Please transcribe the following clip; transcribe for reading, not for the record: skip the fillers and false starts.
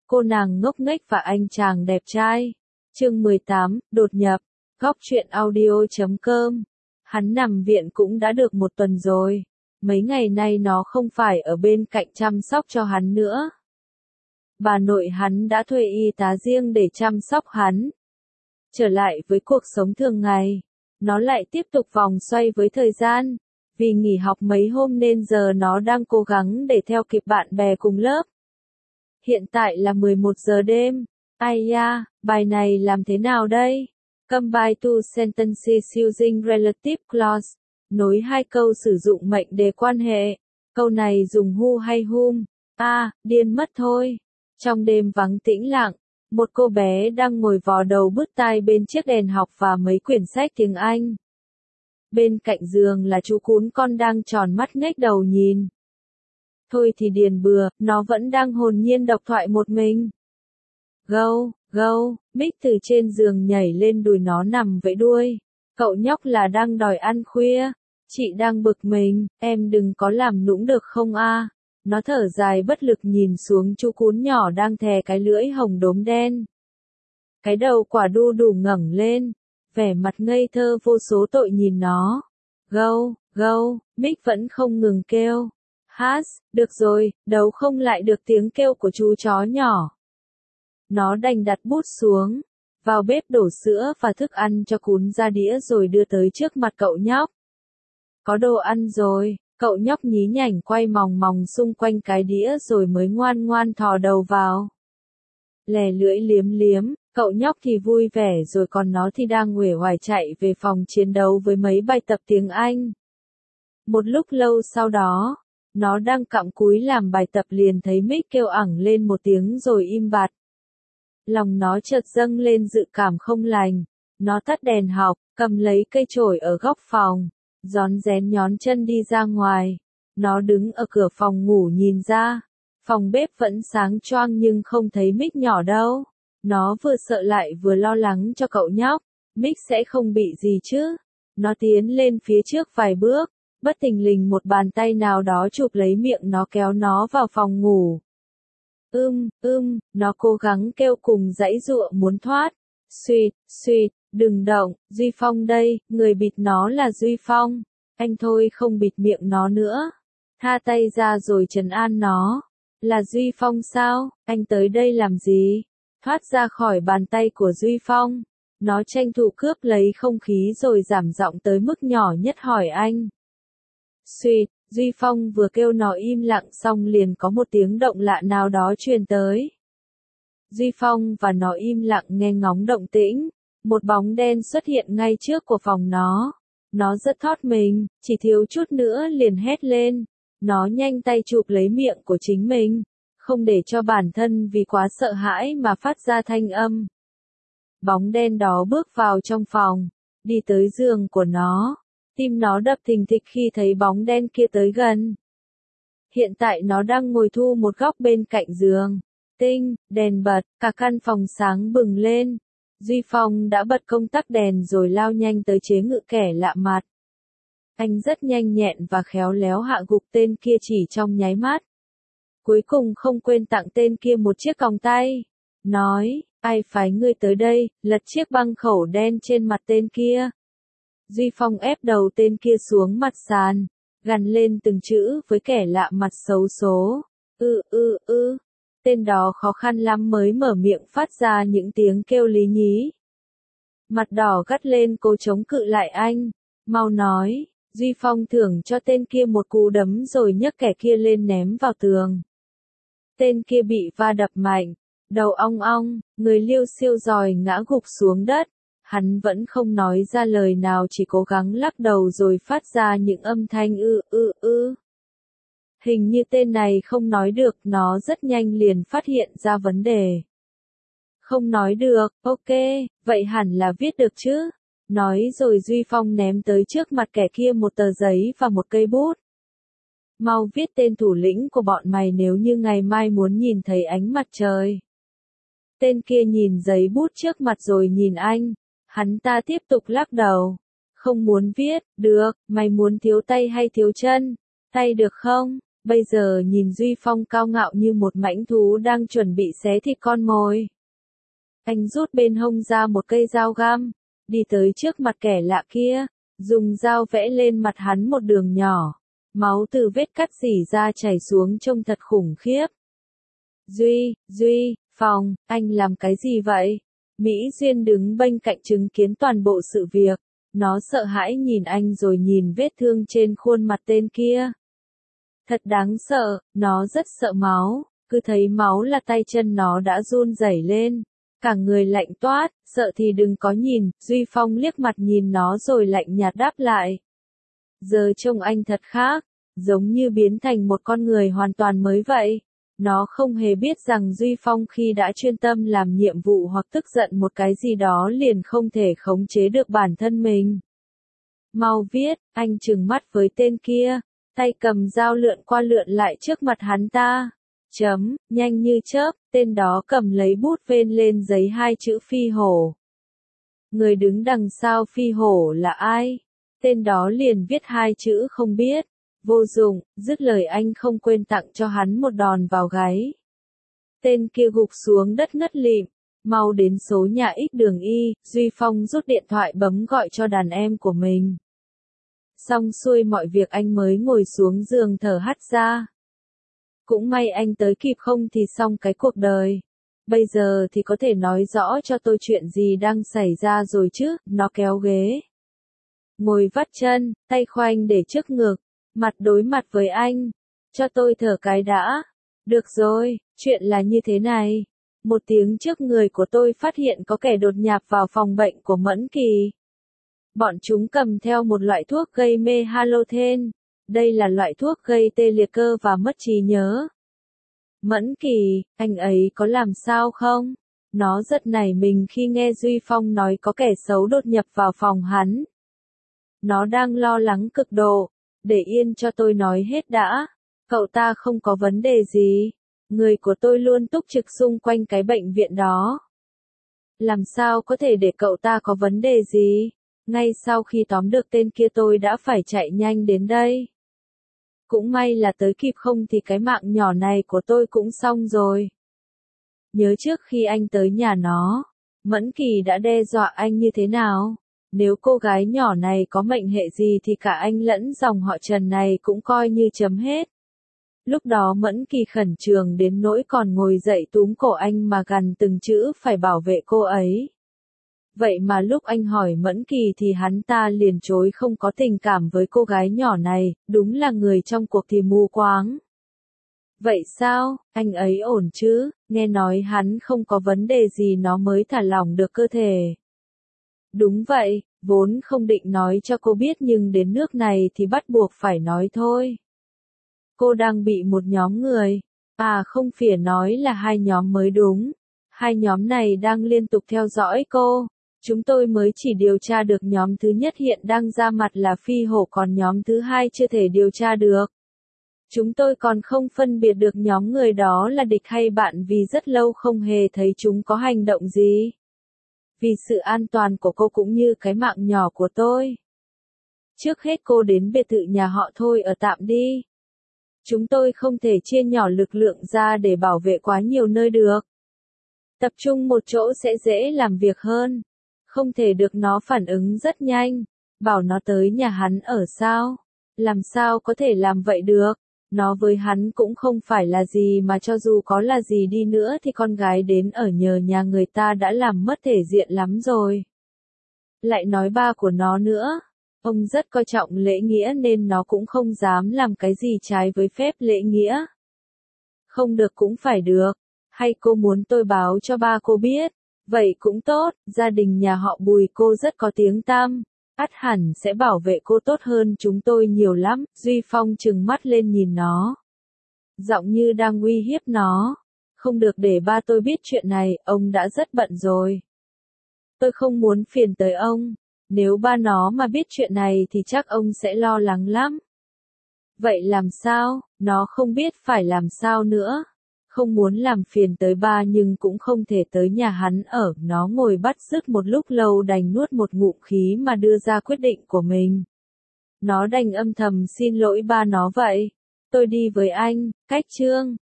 cô nàng ngốc nghếch và anh chàng đẹp trai. Chương 18, đột nhập, góc truyện audio.com. Hắn nằm viện cũng đã được 1 tuần rồi. Mấy ngày nay nó không phải ở bên cạnh chăm sóc cho hắn nữa. Bà nội hắn đã thuê y tá riêng để chăm sóc hắn. Trở lại với cuộc sống thường ngày, nó lại tiếp tục vòng xoay với thời gian. Vì nghỉ học mấy hôm nên giờ nó đang cố gắng để theo kịp bạn bè cùng lớp. Hiện tại là 11 giờ đêm. Ai da, bài này làm thế nào đây? Combine two sentences using relative clause. Nối 2 câu sử dụng mệnh đề quan hệ. Câu này dùng who hay whom. Điên mất thôi. Trong đêm vắng tĩnh lặng, một cô bé đang ngồi vò đầu bứt tai bên chiếc đèn học và mấy quyển sách tiếng Anh. Bên cạnh giường là chú cún con đang tròn mắt ngếch đầu nhìn. Thôi thì điền bừa, nó vẫn đang hồn nhiên độc thoại một mình. Gâu, gâu, Mick từ trên giường nhảy lên đùi nó nằm vẫy đuôi. Cậu nhóc là đang đòi ăn khuya. Chị đang bực mình, em đừng có làm nũng được không a? Nó thở dài bất lực nhìn xuống chú cún nhỏ đang thè cái lưỡi hồng đốm đen. Cái đầu quả đu đủ ngẩng lên, vẻ mặt ngây thơ vô số tội nhìn nó. Gâu, gâu, Mick vẫn không ngừng kêu. Được rồi, đấu không lại được tiếng kêu của chú chó nhỏ. Nó đành đặt bút xuống, vào bếp đổ sữa và thức ăn cho cún ra đĩa rồi đưa tới trước mặt cậu nhóc. Có đồ ăn rồi, cậu nhóc nhí nhảnh quay mòng mòng xung quanh cái đĩa rồi mới ngoan ngoan thò đầu vào. Lè lưỡi liếm liếm, cậu nhóc thì vui vẻ rồi còn nó thì đang uể oải chạy về phòng chiến đấu với mấy bài tập tiếng Anh. Một lúc lâu sau đó, nó đang cặm cúi làm bài tập liền thấy Mick kêu ẳng lên một tiếng rồi im bặt. Lòng nó chợt dâng lên dự cảm không lành. Nó tắt đèn học, cầm lấy cây chổi ở góc phòng, rón rén nhón chân đi ra ngoài. Nó đứng ở cửa phòng ngủ nhìn ra. Phòng bếp vẫn sáng choang nhưng không thấy Mick nhỏ đâu. Nó vừa sợ lại vừa lo lắng cho cậu nhóc. Mick sẽ không bị gì chứ? Nó tiến lên phía trước vài bước. Bất thình lình một bàn tay nào đó chụp lấy miệng nó kéo nó vào phòng ngủ. Nó cố gắng kêu cùng giãy giụa muốn thoát. Suýt, đừng động, Duy Phong đây, người bịt nó là Duy Phong. Anh thôi không bịt miệng nó nữa. Tha tay ra rồi trấn an nó. Là Duy Phong sao, anh tới đây làm gì? Thoát ra khỏi bàn tay của Duy Phong. Nó tranh thủ cướp lấy không khí rồi giảm giọng tới mức nhỏ nhất hỏi anh. Duy Phong vừa kêu nó im lặng xong liền có một tiếng động lạ nào đó truyền tới. Duy Phong và nó im lặng nghe ngóng động tĩnh. Một bóng đen xuất hiện ngay trước của phòng nó. Nó rất thót mình, chỉ thiếu chút nữa liền hét lên. Nó nhanh tay chụp lấy miệng của chính mình, không để cho bản thân vì quá sợ hãi mà phát ra thanh âm. Bóng đen đó bước vào trong phòng, đi tới giường của nó. Tim nó đập thình thịch khi thấy bóng đen kia tới gần. Hiện tại nó đang ngồi thu một góc bên cạnh giường. Đèn bật, cả căn phòng sáng bừng lên. Duy Phong đã bật công tắc đèn rồi lao nhanh tới chế ngự kẻ lạ mặt. Anh rất nhanh nhẹn và khéo léo hạ gục tên kia chỉ trong nháy mắt. Cuối cùng không quên tặng tên kia một chiếc còng tay. Nói, ai phái ngươi tới đây, lật chiếc băng khẩu đen trên mặt tên kia. Duy Phong ép đầu tên kia xuống mặt sàn, gằn lên từng chữ với kẻ lạ mặt xấu số. Tên đó khó khăn lắm mới mở miệng phát ra những tiếng kêu lý nhí. Mặt đỏ gắt lên cố chống cự lại anh. Mau nói, Duy Phong thưởng cho tên kia một cú đấm rồi nhấc kẻ kia lên ném vào tường. Tên kia bị va đập mạnh, đầu ong ong, người liêu xiêu giòi ngã gục xuống đất. Hắn vẫn không nói ra lời nào chỉ cố gắng lắc đầu rồi phát ra những âm thanh Hình như tên này không nói được, nó rất nhanh liền phát hiện ra vấn đề. Không nói được, ok, vậy hẳn là viết được chứ. Nói rồi Duy Phong ném tới trước mặt kẻ kia một tờ giấy và một cây bút. Mau viết tên thủ lĩnh của bọn mày nếu như ngày mai muốn nhìn thấy ánh mặt trời. Tên kia nhìn giấy bút trước mặt rồi nhìn anh. Hắn ta tiếp tục lắc đầu. Không muốn viết, được, mày muốn thiếu tay hay thiếu chân? Tay được không? Bây giờ nhìn Duy Phong cao ngạo như một mãnh thú đang chuẩn bị xé thịt con mồi. Anh rút bên hông ra một cây dao găm, đi tới trước mặt kẻ lạ kia, dùng dao vẽ lên mặt hắn một đường nhỏ. Máu từ vết cắt rỉ ra chảy xuống trông thật khủng khiếp. Duy Phong, anh làm cái gì vậy? Mỹ Duyên đứng bên cạnh chứng kiến toàn bộ sự việc. Nó sợ hãi nhìn anh rồi nhìn vết thương trên khuôn mặt tên kia. Thật đáng sợ, nó rất sợ máu, cứ thấy máu là tay chân nó đã run rẩy lên. Cả người lạnh toát, sợ thì đừng có nhìn, Duy Phong liếc mặt nhìn nó rồi lạnh nhạt đáp lại. Giờ trông anh thật khác, giống như biến thành một con người hoàn toàn mới vậy. Nó không hề biết rằng Duy Phong khi đã chuyên tâm làm nhiệm vụ hoặc tức giận một cái gì đó liền không thể khống chế được bản thân mình. Mau viết, anh trừng mắt với tên kia, tay cầm dao lượn qua lượn lại trước mặt hắn ta. Nhanh như chớp, tên đó cầm lấy bút vên lên giấy 2 chữ phi hổ. Người đứng đằng sau phi hổ là ai? Tên đó liền viết 2 chữ không biết. Vô dụng, dứt lời anh không quên tặng cho hắn một đòn vào gáy. Tên kia gục xuống đất ngất lịm. Mau đến số nhà X đường Y, Duy Phong rút điện thoại bấm gọi cho đàn em của mình. Xong xuôi mọi việc anh mới ngồi xuống giường thở hắt ra. Cũng may anh tới kịp không thì xong cái cuộc đời. Bây giờ thì có thể nói rõ cho tôi chuyện gì đang xảy ra rồi chứ, nó kéo ghế. Ngồi vắt chân, tay khoanh để trước ngực, mặt đối mặt với anh. Cho tôi thở cái đã. Được rồi, chuyện là như thế này. Một tiếng trước người của tôi phát hiện có kẻ đột nhập vào phòng bệnh của Mẫn Kỳ. Bọn chúng cầm theo một loại thuốc gây mê Halothane. Đây là loại thuốc gây tê liệt cơ và mất trí nhớ. Mẫn Kỳ, anh ấy có làm sao không? Nó giật nảy mình khi nghe Duy Phong nói có kẻ xấu đột nhập vào phòng hắn. Nó đang lo lắng cực độ. Để yên cho tôi nói hết đã. Cậu ta không có vấn đề gì. Người của tôi luôn túc trực xung quanh cái bệnh viện đó. Làm sao có thể để cậu ta có vấn đề gì? Ngay sau khi tóm được tên kia tôi đã phải chạy nhanh đến đây. Cũng may là tới kịp không thì cái mạng nhỏ này của tôi cũng xong rồi. Nhớ trước khi anh tới nhà nó, Mẫn Kỳ đã đe dọa anh như thế nào? Nếu cô gái nhỏ này có mệnh hệ gì thì cả anh lẫn dòng họ Trần này cũng coi như chấm hết. Lúc đó Mẫn Kỳ khẩn trương đến nỗi còn ngồi dậy túm cổ anh mà gằn từng chữ phải bảo vệ cô ấy. Vậy mà lúc anh hỏi Mẫn Kỳ thì hắn ta liền chối không có tình cảm với cô gái nhỏ này, đúng là người trong cuộc thì mù quáng. Vậy sao, anh ấy ổn chứ, nghe nói hắn không có vấn đề gì nó mới thả lỏng được cơ thể. Đúng vậy, vốn không định nói cho cô biết nhưng đến nước này thì bắt buộc phải nói thôi. Cô đang bị một nhóm người, không phải nói là 2 nhóm mới đúng. 2 nhóm này đang liên tục theo dõi cô. Chúng tôi mới chỉ điều tra được nhóm thứ nhất hiện đang ra mặt là phi hổ còn nhóm thứ 2 chưa thể điều tra được. Chúng tôi còn không phân biệt được nhóm người đó là địch hay bạn vì rất lâu không hề thấy chúng có hành động gì. Vì sự an toàn của cô cũng như cái mạng nhỏ của tôi. Trước hết cô đến biệt thự nhà họ Thôi ở tạm đi. Chúng tôi không thể chia nhỏ lực lượng ra để bảo vệ quá nhiều nơi được. Tập trung một chỗ sẽ dễ làm việc hơn. Không thể được nó phản ứng rất nhanh. Bảo nó tới nhà hắn ở sao? Làm sao có thể làm vậy được? Nó với hắn cũng không phải là gì mà cho dù có là gì đi nữa thì con gái đến ở nhờ nhà người ta đã làm mất thể diện lắm rồi. Lại nói ba của nó nữa. Ông rất coi trọng lễ nghĩa nên nó cũng không dám làm cái gì trái với phép lễ nghĩa. Không được cũng phải được. Hay cô muốn tôi báo cho ba cô biết? Vậy cũng tốt, gia đình nhà họ Bùi cô rất có tiếng tăm. Ắt hẳn sẽ bảo vệ cô tốt hơn chúng tôi nhiều lắm. Duy Phong trừng mắt lên nhìn nó. Giọng như đang uy hiếp nó. Không được để ba tôi biết chuyện này, ông đã rất bận rồi. Tôi không muốn phiền tới ông. Nếu ba nó mà biết chuyện này thì chắc ông sẽ lo lắng lắm. Vậy làm sao, nó không biết phải làm sao nữa. Không muốn làm phiền tới ba nhưng cũng không thể tới nhà hắn ở. Nó ngồi bắt dứt một lúc lâu đành nuốt một ngụm khí mà đưa ra quyết định của mình. Nó đành âm thầm xin lỗi ba nó vậy. Tôi đi với anh, cách Trương.